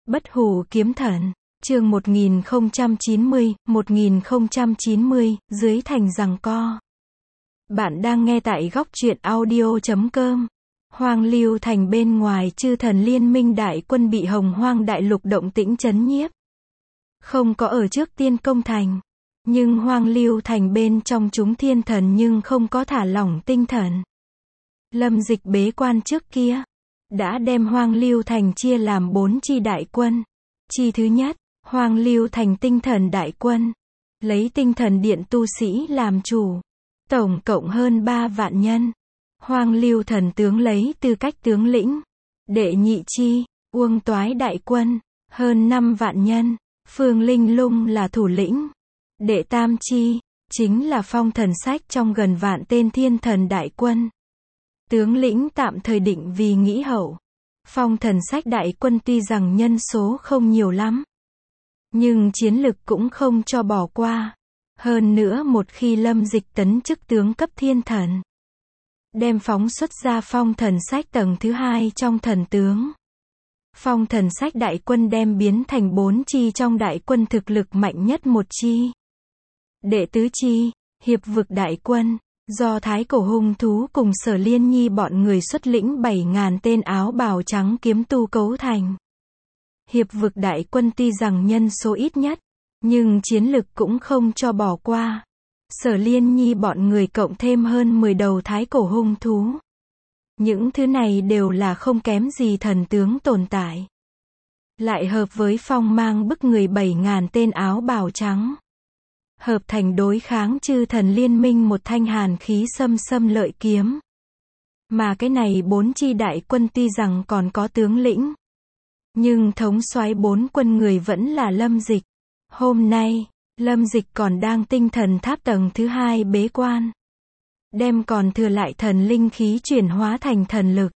Bất hủ kiếm thần, chương 1090, dưới thành giằng co. Bạn đang nghe tại góc truyện audio.com. Hoang Lưu Thành bên ngoài chư thần liên minh đại quân bị Hồng Hoang đại lục động tĩnh chấn nhiếp. Không có ở trước Tiên Công Thành. Nhưng Hoang Lưu Thành bên trong chúng thiên thần nhưng không có thả lỏng tinh thần. Lâm Dịch bế quan trước kia đã đem Hoang Lưu Thành chia làm 4 chi đại quân. Chi thứ nhất, Hoang Lưu Thành tinh thần đại quân. Lấy tinh thần điện tu sĩ làm chủ. Tổng cộng hơn 3 vạn nhân. Hoang Lưu thần tướng lấy tư cách tướng lĩnh. Đệ nhị chi, Uông Toái đại quân. Hơn 5 vạn nhân. Phương Linh Lung là thủ lĩnh. Đệ tam chi, chính là Phong Thần Sách trong gần vạn tên thiên thần đại quân. Tướng lĩnh tạm thời định vì Nghĩ Hậu. Phong Thần Sách đại quân tuy rằng nhân số không nhiều lắm, nhưng chiến lực cũng không cho bỏ qua. Hơn nữa một khi Lâm Dịch tấn chức tướng cấp thiên thần, đem phóng xuất ra Phong Thần Sách tầng thứ 2 trong thần tướng. Phong Thần Sách đại quân đem biến thành 4 chi trong đại quân thực lực mạnh nhất một chi. Đệ tứ chi, Hiệp Vực đại quân, do Thái Cổ hung thú cùng Sở Liên Nhi bọn người xuất lĩnh 7.000 tên áo bào trắng kiếm tu cấu thành. Hiệp Vực đại quân tuy rằng nhân số ít nhất, nhưng chiến lực cũng không cho bỏ qua. Sở Liên Nhi bọn người cộng thêm hơn 10 đầu Thái Cổ hung thú. Những thứ này đều là không kém gì thần tướng tồn tại. Lại hợp với phong mang bức người 7.000 tên áo bào trắng. Hợp thành đối kháng chư thần liên minh một thanh hàn khí xâm lợi kiếm. Mà cái này 4 chi đại quân tuy rằng còn có tướng lĩnh, nhưng thống soái 4 quân người vẫn là Lâm Dịch. Hôm nay, Lâm Dịch còn đang tinh thần tháp tầng thứ 2 bế quan. Đem còn thừa lại thần linh khí chuyển hóa thành thần lực.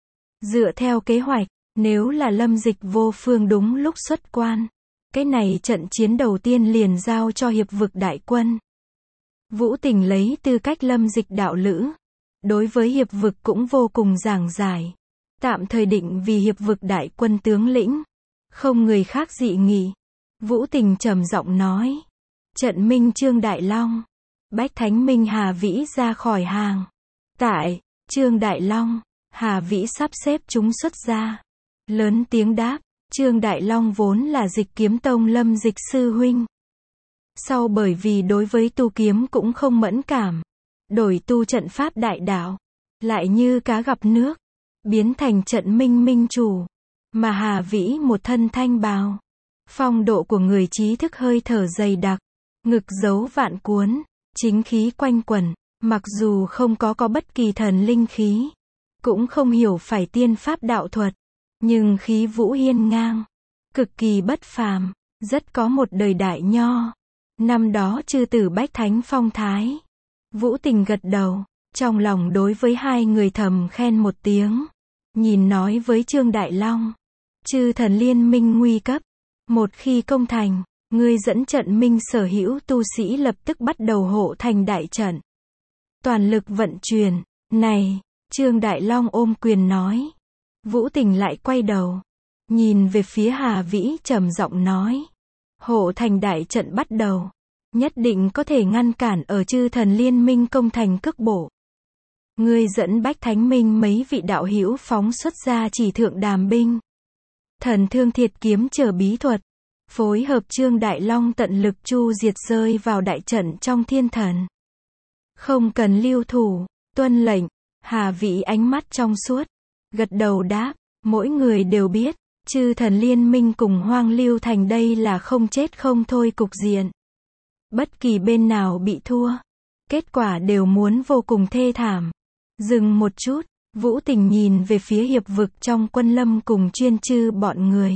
Dựa theo kế hoạch, nếu là Lâm Dịch vô phương đúng lúc xuất quan, cái này trận chiến đầu tiên liền giao cho Hiệp Vực đại quân. Vũ Tình lấy tư cách Lâm Dịch đạo lữ, đối với Hiệp Vực cũng vô cùng giảng giải. Tạm thời định vì Hiệp Vực đại quân tướng lĩnh. Không người khác dị nghị. Vũ Tình trầm giọng nói. Trận Minh Trương Đại Long. Bách Thánh Minh Hà Vĩ ra khỏi hàng. Tại, Trương Đại Long, Hà Vĩ sắp xếp chúng xuất ra. Lớn tiếng đáp. Trương Đại Long vốn là Dịch Kiếm Tông Lâm Dịch sư huynh. Sau bởi vì đối với tu kiếm cũng không mẫn cảm, đổi tu trận pháp đại đạo, lại như cá gặp nước, biến thành trận minh minh chủ. Mà Hà Vĩ một thân thanh bào, phong độ của người trí thức hơi thở dày đặc, ngực giấu vạn cuốn, chính khí quanh quẩn, mặc dù không có bất kỳ thần linh khí, cũng không hiểu phải tiên pháp đạo thuật, nhưng khí vũ hiên ngang, cực kỳ bất phàm, rất có một đời đại nho. Năm đó chư tử Bách Thánh phong thái. Vũ Tình gật đầu, trong lòng đối với hai người thầm khen một tiếng. Nhìn nói với Trương Đại Long. Chư thần liên minh nguy cấp. Một khi công thành, ngươi dẫn trận minh sở hữu tu sĩ lập tức bắt đầu hộ thành đại trận. Toàn lực vận chuyển. Này, Trương Đại Long ôm quyền nói. Vũ Tình lại quay đầu, nhìn về phía Hà Vĩ trầm giọng nói. Hộ thành đại trận bắt đầu, nhất định có thể ngăn cản ở chư thần liên minh công thành cước bộ. Ngươi dẫn Bách Thánh Minh mấy vị đạo hữu phóng xuất ra chỉ thượng đàm binh. Thần thương thiệt kiếm trở bí thuật, phối hợp Trương Đại Long tận lực chu diệt rơi vào đại trận trong thiên thần. Không cần lưu thủ, tuân lệnh. Hà Vĩ ánh mắt trong suốt, gật đầu đáp, mỗi người đều biết, chư thần liên minh cùng Hoang Lưu Thành đây là không chết không thôi cục diện. Bất kỳ bên nào bị thua, kết quả đều muốn vô cùng thê thảm. Dừng một chút, Vũ Tình nhìn về phía Hiệp Vực trong quân Lâm cùng Chuyên Chư bọn người.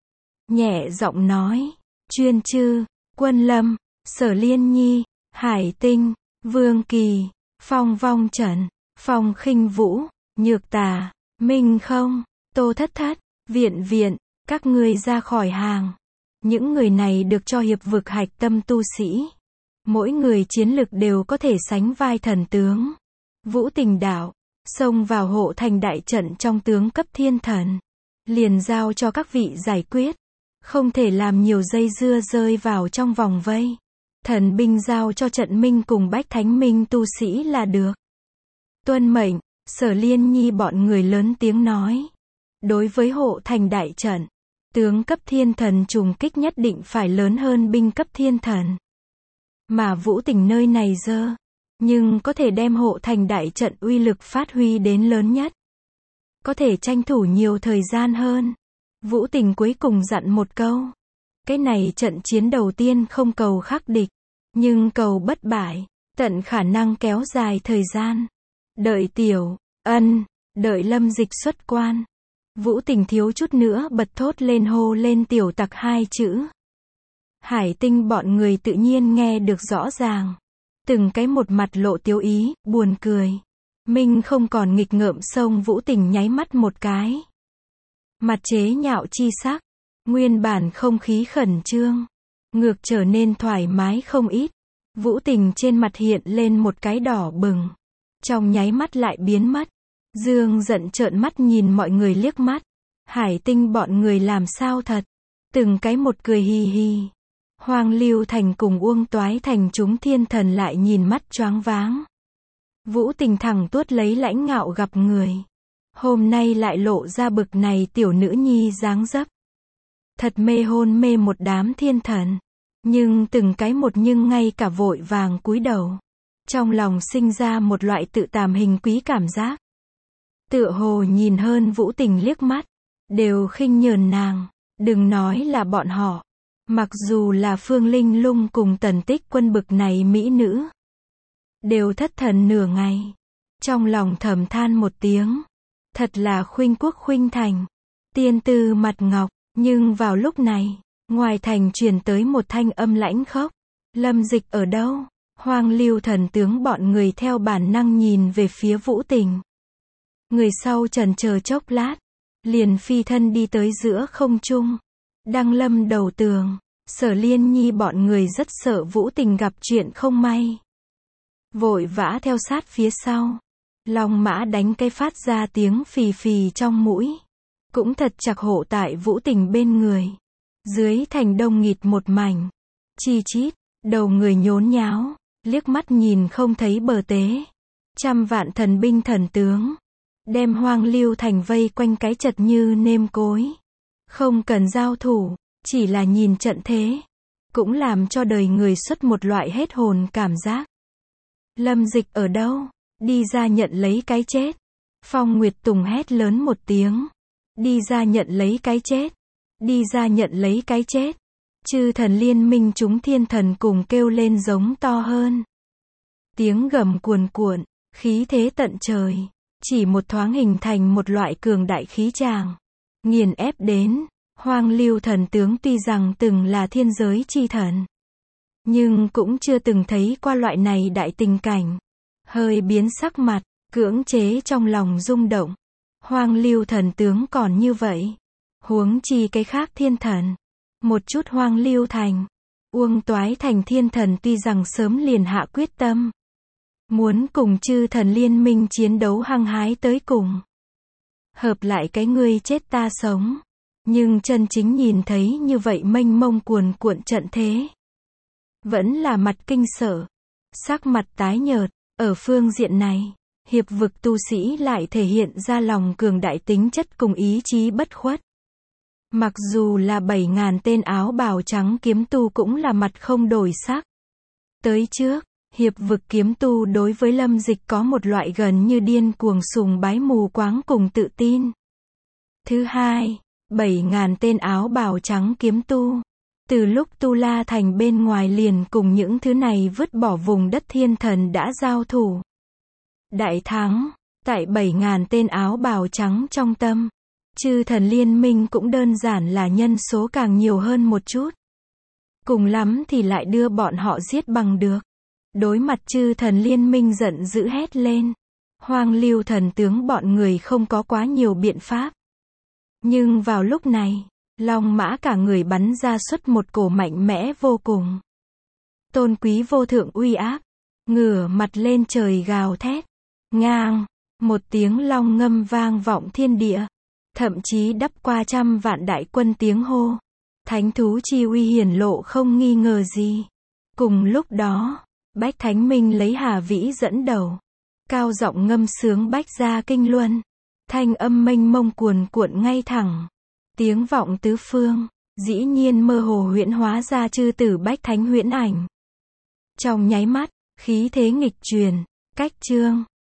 Nhẹ giọng nói, Chuyên Chư, quân Lâm, Sở Liên Nhi, Hải Tinh, Vương Kỳ, Phong Vong Trần, Phong Khinh Vũ, Nhược Tà, Minh Không, Tô Thất Thất, Viện Viện, các ngươi ra khỏi hàng. Những người này được cho Hiệp Vực hạch tâm tu sĩ. Mỗi người chiến lực đều có thể sánh vai thần tướng. Vũ Tình đạo, xông vào hộ thành đại trận trong tướng cấp thiên thần. Liền giao cho các vị giải quyết. Không thể làm nhiều dây dưa rơi vào trong vòng vây. Thần binh giao cho Trận Minh cùng Bách Thánh Minh tu sĩ là được. Tuân mệnh, Sở Liên Nhi bọn người lớn tiếng nói. Đối với hộ thành đại trận, tướng cấp thiên thần trùng kích nhất định phải lớn hơn binh cấp thiên thần. Mà Vũ Tình nơi này dơ, nhưng có thể đem hộ thành đại trận uy lực phát huy đến lớn nhất. Có thể tranh thủ nhiều thời gian hơn. Vũ Tình cuối cùng dặn một câu. Cái này trận chiến đầu tiên không cầu khắc địch, nhưng cầu bất bại, tận khả năng kéo dài thời gian. Đợi Tiểu Ân, đợi Lâm Dịch xuất quan. Vũ Tình thiếu chút nữa bật thốt lên hô lên tiểu tặc hai chữ. Hải Tinh bọn người tự nhiên nghe được rõ ràng. Từng cái một mặt lộ tiếu ý, buồn cười. Minh không còn nghịch ngợm xông Vũ Tình nháy mắt một cái. Mặt chế nhạo chi sắc. Nguyên bản không khí khẩn trương, ngược trở nên thoải mái không ít. Vũ Tình trên mặt hiện lên một cái đỏ bừng. Trong nháy mắt lại biến mất. Dương giận trợn mắt nhìn mọi người liếc mắt. Hải Tinh bọn người làm sao thật. Từng cái một cười hì hì. Hoàng Lưu Thành cùng Uông Toái Thành chúng thiên thần lại nhìn mắt choáng váng. Vũ Tình thẳng tuốt lấy lãnh ngạo gặp người. Hôm nay lại lộ ra bực này tiểu nữ nhi dáng dấp. Thật mê hôn mê một đám thiên thần. Nhưng từng cái một nhưng ngay cả vội vàng cúi đầu. Trong lòng sinh ra một loại tự tàm hình quý cảm giác. Tựa hồ nhìn hơn Vũ Tình liếc mắt. Đều khinh nhờn nàng. Đừng nói là bọn họ. Mặc dù là Phương Linh Lung cùng Tần Tích Quân bực này mỹ nữ. Đều thất thần nửa ngày. Trong lòng thầm than một tiếng. Thật là khuynh quốc khuynh thành. Tiên tư mặt ngọc. Nhưng vào lúc này, ngoài thành truyền tới một thanh âm lãnh khốc. Lâm Dịch ở đâu? Hoàng Lưu thần tướng bọn người theo bản năng nhìn về phía Vũ Tình. Người sau chần chờ chốc lát, liền phi thân đi tới giữa không trung. Đăng lâm đầu tường, Sở Liên Nhi bọn người rất sợ Vũ Tình gặp chuyện không may. Vội vã theo sát phía sau. Long mã đánh cái phát ra tiếng phì phì trong mũi. Cũng thật chặt hộ tại Vũ Tình bên người. Dưới thành đông nghịt một mảnh. Chi chít, đầu người nhốn nháo, liếc mắt nhìn không thấy bờ tế. Trăm vạn thần binh thần tướng. Đem Hoang Lưu Thành vây quanh cái chật như nêm cối. Không cần giao thủ, chỉ là nhìn trận thế. Cũng làm cho đời người xuất một loại hết hồn cảm giác. Lâm Dịch ở đâu? Đi ra nhận lấy cái chết. Phong Nguyệt Tùng hét lớn một tiếng. Đi ra nhận lấy cái chết. Đi ra nhận lấy cái chết. Chư thần liên minh chúng thiên thần cùng kêu lên giống to hơn. Tiếng gầm cuồn cuộn, khí thế tận trời. Chỉ một thoáng hình thành một loại cường đại khí tràng. Nghiền ép đến. Hoang Lưu thần tướng tuy rằng từng là thiên giới chi thần. Nhưng cũng chưa từng thấy qua loại này đại tình cảnh. Hơi biến sắc mặt, cưỡng chế trong lòng rung động. Hoang Lưu thần tướng còn như vậy. Huống chi cái khác thiên thần. Một chút Hoang Lưu Thành. Uông Toái Thành thiên thần tuy rằng sớm liền hạ quyết tâm. Muốn cùng chư thần liên minh chiến đấu hăng hái tới cùng. Hợp lại cái ngươi chết ta sống. Nhưng chân chính nhìn thấy như vậy mênh mông cuồn cuộn trận thế. Vẫn là mặt kinh sợ. Sắc mặt tái nhợt. Ở phương diện này, hiệp vực tu sĩ lại thể hiện ra lòng cường đại tính chất cùng ý chí bất khuất. Mặc dù là 7.000 tên áo bào trắng kiếm tu cũng là mặt không đổi sắc. Tới trước, hiệp vực kiếm tu đối với Lâm Dịch có một loại gần như điên cuồng sùng bái mù quáng cùng tự tin. Thứ hai, 7.000 tên áo bào trắng kiếm tu. Từ lúc Tu La Thành bên ngoài liền cùng những thứ này vứt bỏ vùng đất thiên thần đã giao thủ. Đại thắng, tại 7.000 tên áo bào trắng trong tâm. Chư thần liên minh cũng đơn giản là nhân số càng nhiều hơn một chút. Cùng lắm thì lại đưa bọn họ giết bằng được. Đối mặt chư thần liên minh giận dữ hét lên. Hoang Lưu thần tướng bọn người không có quá nhiều biện pháp. Nhưng vào lúc này, Long mã cả người bắn ra xuất một cổ mạnh mẽ vô cùng. Tôn quý vô thượng uy áp. Ngửa mặt lên trời gào thét. Ngang, một tiếng long ngâm vang vọng thiên địa. Thậm chí đắp qua trăm vạn đại quân tiếng hô. Thánh thú chi uy hiển lộ không nghi ngờ gì. Cùng lúc đó, Bách Thánh Minh lấy Hà Vĩ dẫn đầu, cao giọng ngâm sướng Bách Gia Kinh Luân. Thanh âm mênh mông cuồn cuộn ngay thẳng, tiếng vọng tứ phương, dĩ nhiên mơ hồ huyễn hóa ra chư tử Bách Thánh huyễn ảnh. Trong nháy mắt, khí thế nghịch truyền, cách chương,